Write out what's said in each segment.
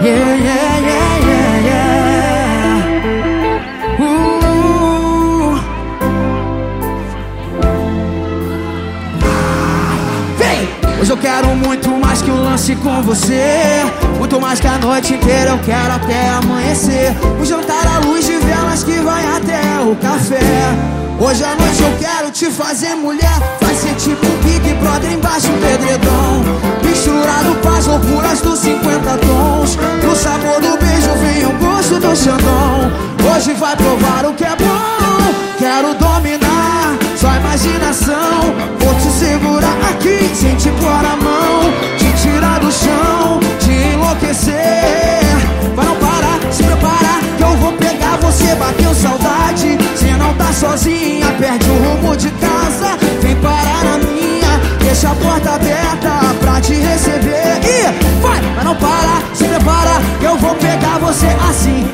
Yeah, yeah, yeah, yeah, yeah. Vem! Hoje eu quero muito mais que um lance com você, muito mais que a noite inteira, eu quero até amanhecer. Um jantar à luz de velas que vai até o café. Hoje à noite eu quero te fazer mulher, vai ser tipo um Big Brother embaixo do edredom, misturado com as loucuras dos 50 tons. No sabor do beijo vem o gosto do Xandão. Hoje vai provar o que é bom, quero dominar sua imaginação. Vou te segurar aqui sem te pôr a mão, te tirar do chão, te enlouquecer. Vai não parar, se prepara que eu vou pegar você. Bateu saudade, cê não tá sozinha, perde o rumo de casa, vem parar na minha, deixa a porta aberta pra te receber. E vai, mas não para, se prepara que eu vou pegar você assim.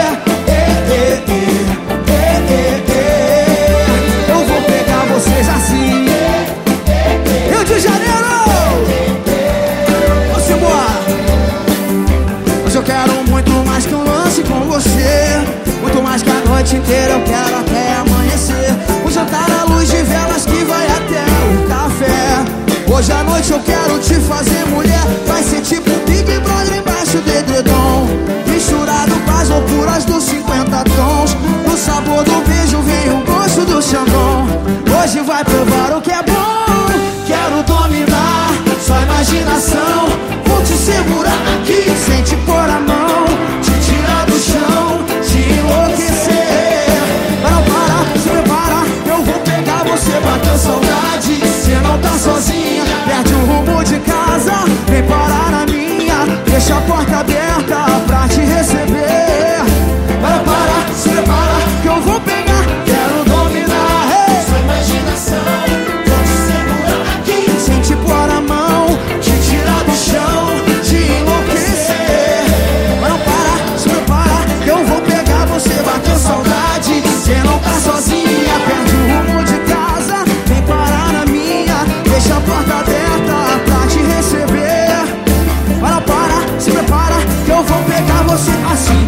Eu vou pegar vocês assim. Rio de Janeiro, vamos embora. Hoje eu quero muito mais que um lance com você, muito mais que a noite inteira, eu quero até amanhecer. Um jantar à luz de velas que vai até o café. Hoje à noite eu quero te fazer mulher, vai ser tipo um Big Brother embaixo do edredom, misturado com as loucuras dos 50 tons. No sabor do beijo vem o gosto do Xandão. Hoje vai provar o que é bom, quero dominar sua imaginação. Vou te segurar aqui sem te pôr a mão, te tirar do chão, te enlouquecer. Mas não para, se prepara, eu vou pegar você. Bateu saudade, cê não tá sozinha, perde o rumo de casa, vem parar na minha, deixa a porta aberta pra te receber. Mas não para, se prepara, que eu vou pegar, quero dominar, hey, sua imaginação. Vou te segurar aqui sem te pôr a mão, te tirar do chão, te enlouquecer. Mas não para, se prepara, que eu vou pegar você. Bateu saudade, cê não tá sozinha, perde o rumo de casa, vem parar na minha, deixa a porta aberta pra te receber. Mas não para, se prepara, que eu vou pegar você assim.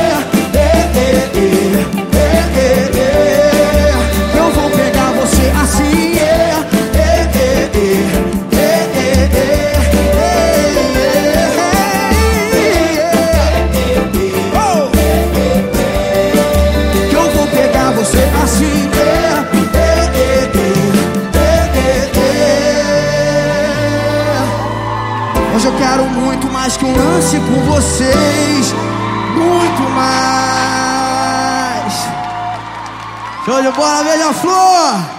Eu vou pegar você assim. Que eu vou pegar você assim. Hoje eu quero muito mais que um lance com vocês, muito mais. Show de bola, Beija-Flor!